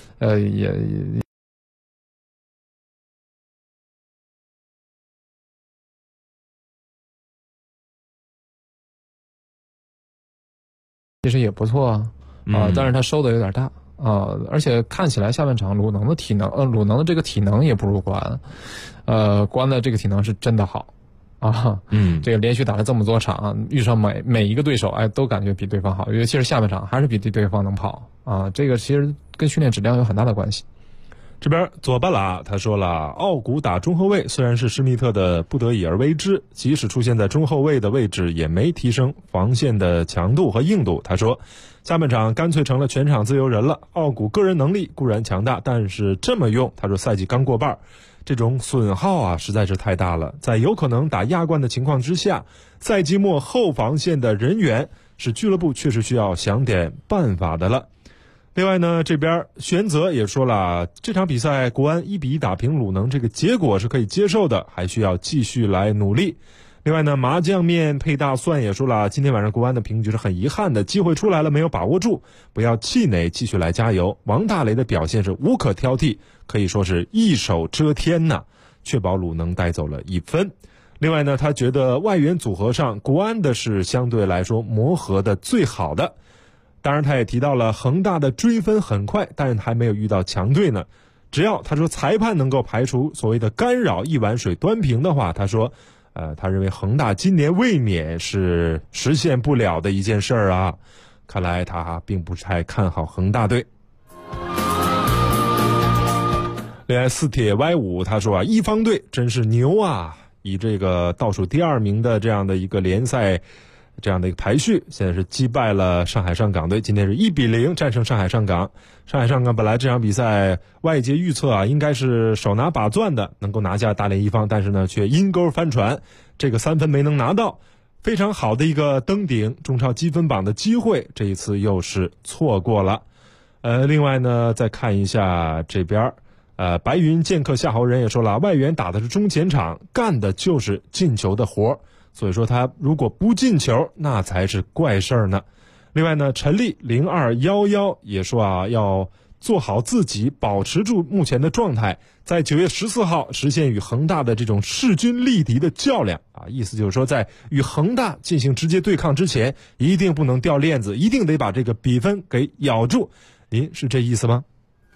其实也不错但是他收的有点大而且看起来下半场鲁能的这个体能也不如国安，国安的这个体能是真的好这个连续打了这么多场，遇上每一个对手都感觉比对方好，尤其是下半场还是比对方能跑这个其实跟训练质量有很大的关系。 这边佐巴拉他说了，奥古打中后卫虽然是施密特的不得已而为之，即使出现在中后卫的位置也没提升防线的强度和硬度。他说下半场干脆成了全场自由人了，奥古个人能力固然强大，但是这么用，他说赛季刚过半，这种损耗实在是太大了。在有可能打亚冠的情况之下，赛季末后防线的人员是俱乐部确实需要想点办法的了。另外呢，这边玄泽也说了，这场比赛国安1-1打平鲁能，这个结果是可以接受的，还需要继续来努力。另外呢，麻酱面配大蒜也说了，今天晚上国安的平局是很遗憾的，机会出来了没有把握住，不要气馁，继续来加油。王大雷的表现是无可挑剔，可以说是一手遮天呐，确保鲁能带走了1分。另外呢，他觉得外援组合上国安的是相对来说磨合的最好的。当然他也提到了恒大的追分很快，但还没有遇到强队呢。只要他说裁判能够排除所谓的干扰，一碗水端平的话，他说他认为恒大今年卫冕是实现不了的一件事儿看来他并不太看好恒大队。另外四铁 Y5 他说一方队真是牛以这个倒数第2名的这样的一个联赛这样的一个排序，现在是击败了上海上港队，今天是1-0战胜上海上港。上海上港本来这场比赛外界预测应该是手拿把攥的，能够拿下大连一方，但是呢却阴沟翻船，这个3分没能拿到，非常好的一个登顶中超积分榜的机会，这一次又是错过了。另外呢，再看一下这边白云剑客夏侯人也说了，外援打的是中前场，干的就是进球的活，所以说他如果不进球那才是怪事儿呢。另外呢，陈立0211也说要做好自己，保持住目前的状态，在9月14号实现与恒大的这种势均力敌的较量意思就是说在与恒大进行直接对抗之前一定不能掉链子，一定得把这个比分给咬住。您是这意思吗？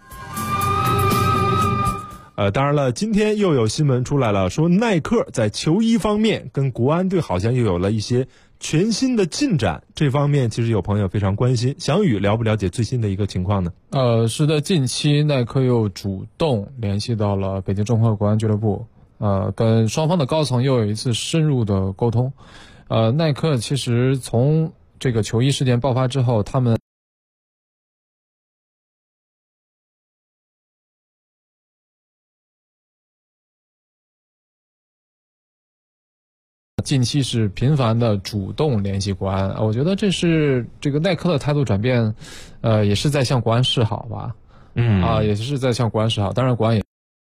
当然了，今天又有新闻出来了，说耐克在球衣方面跟国安队好像又有了一些全新的进展，这方面其实有朋友非常关心。翔宇了不了解最新的一个情况呢？ 是的，近期耐克又主动联系到了北京中赫国安俱乐部，跟双方的高层又有一次深入的沟通。耐克其实从这个球衣事件爆发之后，他们近期是频繁的主动联系国安，我觉得这是这个耐克的态度转变，也是在向国安示好吧。 也是在向国安示好。当然，国安也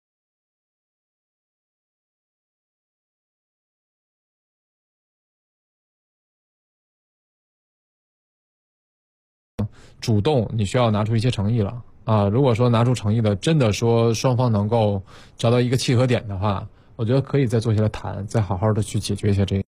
主动，你需要拿出一些诚意了如果说拿出诚意的，真的说双方能够找到一个契合点的话，我觉得可以再坐下来谈，再好好的去解决一下这个。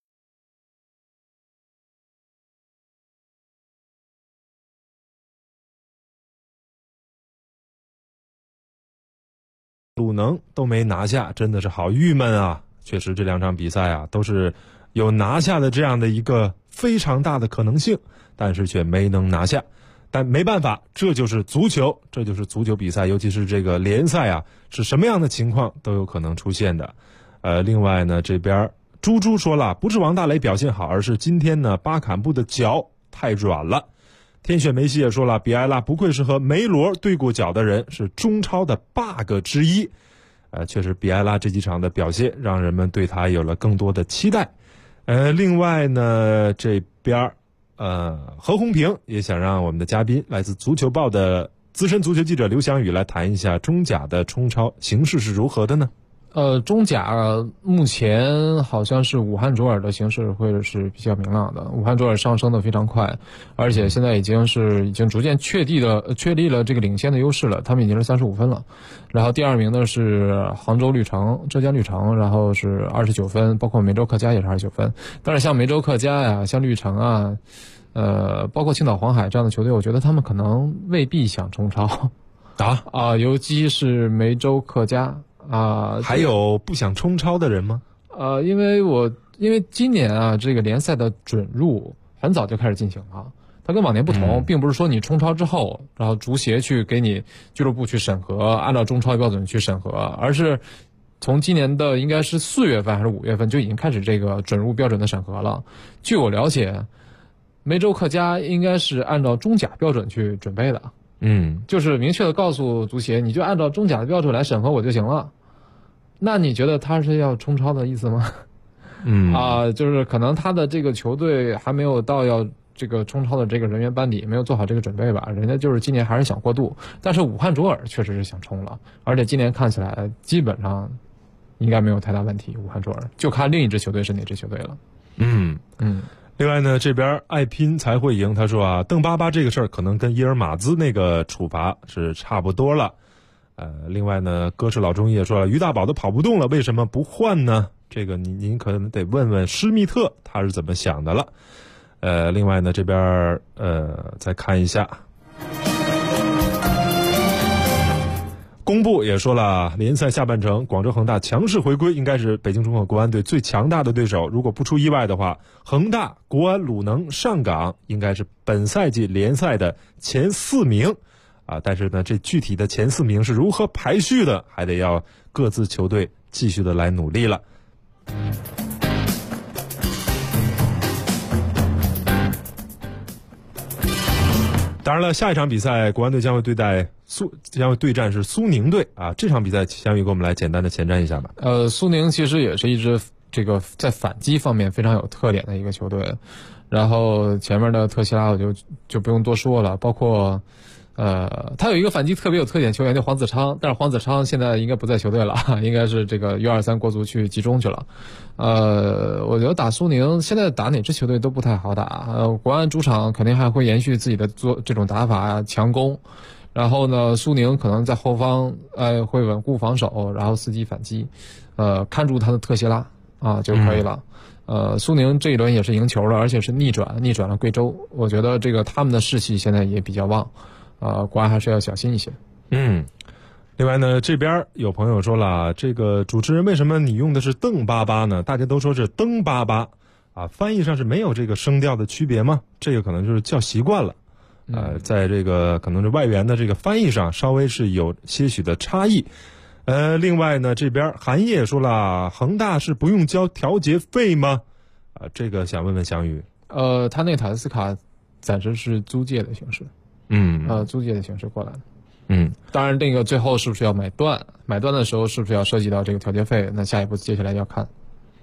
鲁能都没拿下，真的是好郁闷啊！确实，这2场比赛啊，都是有拿下的这样的一个非常大的可能性，但是却没能拿下。但没办法，这就是足球，这就是足球比赛，尤其是这个联赛啊，是什么样的情况都有可能出现的。另外呢，这边猪猪说了，不是王大雷表现好，而是今天呢巴坎布的脚太软了。天选梅西也说了，比埃拉不愧是和梅罗对过脚的人，是中超的 bug 之一。确实比埃拉这几场的表现让人们对他有了更多的期待。另外呢，这边何鸿平也想让我们的嘉宾来自足球报的资深足球记者刘翔宇来谈一下中甲的冲超形势是如何的呢？ 中甲目前好像是武汉卓尔的形势会是比较明朗的，武汉卓尔上升的非常快，而且现在已经逐渐确立了这个领先的优势了，他们已经是35分了。然后第2名呢是杭州绿城、浙江绿城，然后是29分，包括梅州客家也是29分。但是像梅州客家呀、像绿城啊，包括青岛黄海这样的球队，我觉得他们可能未必想冲超尤其是梅州客家。 还有不想冲超的人吗？ 因为今年这个联赛的准入很早就开始进行了，它跟往年不同，并不是说你冲超之后，然后足协去给你俱乐部去审核，按照中超标准去审核，而是从今年的应该是4月份还是5月份就已经开始这个准入标准的审核了。据我了解，梅州客家应该是按照中甲标准去准备的。就是明确的告诉足协，你就按照中甲的标准来审核我就行了。那你觉得他是要冲超的意思吗？就是可能他的这个球队还没有到要这个冲超的这个人员班底，没有做好这个准备吧。人家就是今年还是想过渡，但是武汉卓尔确实是想冲了，而且今年看起来基本上应该没有太大问题。武汉卓尔就看另一支球队是哪支球队了。 另外呢，这边爱拼才会赢，他说邓巴巴这个事儿可能跟伊尔马兹那个处罚是差不多了。另外呢，哥是老中医也说了，于大宝都跑不动了，为什么不换呢？这个您可能得问问施密特他是怎么想的了。另外呢，这边再看一下。公布也说了，联赛下半程广州恒大强势回归，应该是北京中赫国安队最强大的对手。如果不出意外的话，恒大、国安、鲁能、上港应该是本赛季联赛的前4名但是呢，这具体的前4名是如何排序的，还得要各自球队继续的来努力了。当然了，下一场比赛国安队将会对战是苏宁队这场比赛翔宇给我们来简单的前瞻一下吧。 苏宁其实也是一支这个在反击方面非常有特点的一个球队，然后前面的特西拉我就不用多说了，包括他有一个反击特别有特点球员叫黄子昌，但是黄子昌现在应该不在球队了，应该是这个U23国足去集中去了。我觉得打苏宁现在打哪支球队都不太好打。国安主场肯定还会延续自己的这种打法强攻，然后呢，苏宁可能在后方会稳固防守，然后伺机反击，看住他的特西拉就可以了。苏宁这一轮也是赢球了，而且是逆转了贵州，我觉得这个他们的士气现在也比较旺。国安还是要小心一些。 另外呢，这边有朋友说了，这个主持人为什么你用的是邓巴巴呢？大家都说是登巴巴翻译上是没有这个声调的区别吗？这个可能就是叫习惯了。在这个可能是外援的这个翻译上稍微是有些许的差异。另外呢，这边韩烨说了，恒大是不用交调节费吗？这个想问问翔宇。 他那塔斯卡暂时是租借的形式。租借的形式过来的。当然这个最后是不是要买断的时候是不是要涉及到这个调节费，那下一步接下来要看。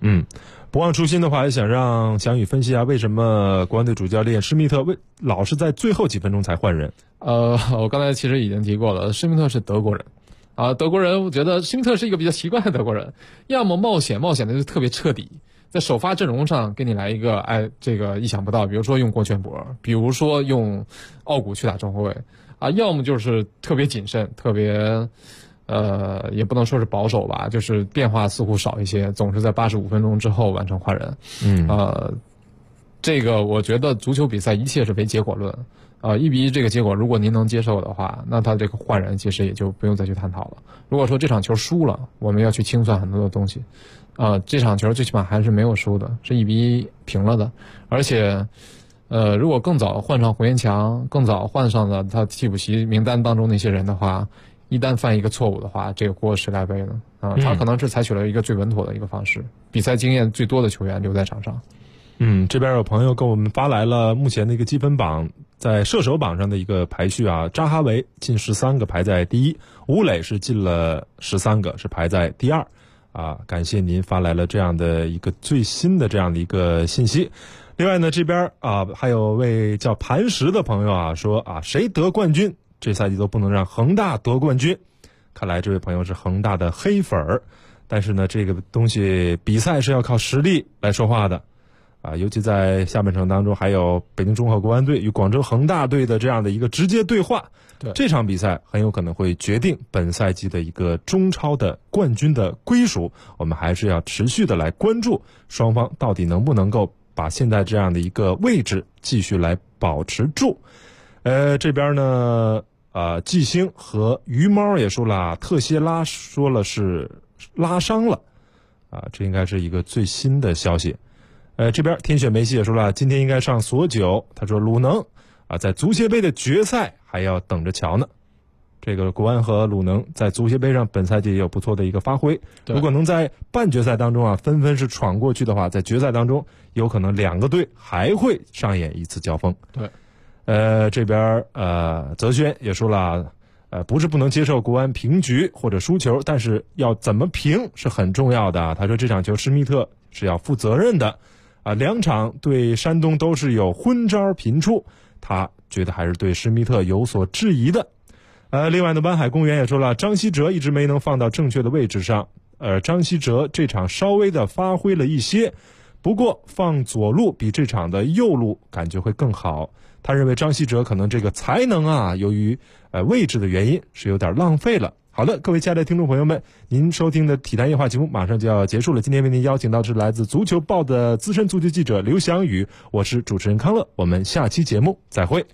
不忘初心的话，也想让翔宇分析一下为什么国安队主教练施密特老是在最后几分钟才换人。 我刚才其实已经提过了，施密特是德国人啊，德国人我觉得施密特是一个比较奇怪的德国人，要么冒险的就特别彻底，在首发阵容上给你来一个这个意想不到，比如说用郭全博，比如说用奥古去打中后卫啊，要么就是特别谨慎，特别也不能说是保守吧，就是变化似乎少一些，总是在85分钟之后完成换人。这个我觉得足球比赛一切是唯结果论。1-1这个结果，如果您能接受的话，那他这个换人其实也就不用再去探讨了。如果说这场球输了，我们要去清算很多的东西。这场球最起码还是没有输的，是1-1平了的。而且，如果更早换上胡延强，更早换上了他替补席名单当中那些人的话，一旦犯一个错误的话，这个锅谁来背呢？他可能是采取了一个最稳妥的一个方式，比赛经验最多的球员留在场上。 这边有朋友给我们发来了目前的一个积分榜，在射手榜上的一个排序啊，扎哈维进13个排在第一，吴磊是进了13个，是排在第2。感谢您发来了这样的一个最新的这样的一个信息。另外呢，这边还有位叫磐石的朋友说谁得冠军，这赛季都不能让恒大得冠军。看来这位朋友是恒大的黑粉儿，但是呢，这个东西比赛是要靠实力来说话的。尤其在下半程当中，还有北京中赫国安队与广州恒大队的这样的一个直接对话，这场比赛很有可能会决定本赛季的一个中超的冠军的归属。我们还是要持续的来关注双方到底能不能够把现在这样的一个位置继续来保持住。这边呢，季星和鱼猫也说了，特谢拉说了是拉伤了，这应该是一个最新的消息。这边天选梅西也说了，今天应该上索9。他说鲁能在足协杯的决赛还要等着瞧呢。这个国安和鲁能在足协杯上本赛季也有不错的一个发挥，如果能在半决赛当中纷纷是闯过去的话，在决赛当中有可能两个队还会上演一次交锋。 对， 这边泽轩也说了，不是不能接受国安平局或者输球，但是要怎么评是很重要的。他说这场球施密特是要负责任的。2场对山东都是有昏招频出，他觉得还是对施密特有所质疑的。另外呢，湾海公园也说了，张稀哲一直没能放到正确的位置上，张稀哲这场稍微的发挥了一些，不过放左路比这场的右路感觉会更好。他认为张稀哲可能这个才能由于位置的原因是有点浪费了。好的，各位亲爱的听众朋友们，您收听的体坛夜话节目马上就要结束了。今天为您邀请到是来自足球报的资深足球记者刘翔宇，我是主持人康乐，我们下期节目再会。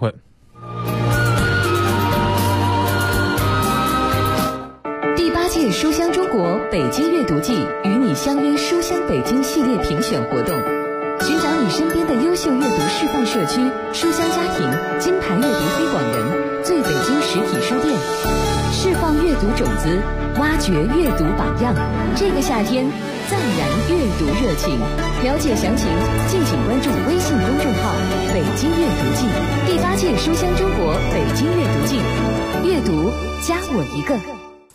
第8届书香中国北京阅读季与你相约书香北京系列评选活动，寻找你身边的优秀阅读示范社区、书香家庭、金牌阅读推广人、最北京实体书店，释放阅读种子，挖掘阅读榜样。这个夏天暂燃阅读热情，了解详情敬请关注微信公众号北京阅读季。第8届书香中国北京阅读季，阅读加我一个。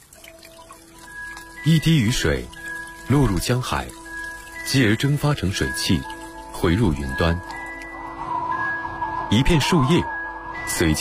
一滴雨水落入江海，继而蒸发成水汽，回入云端。一片树叶随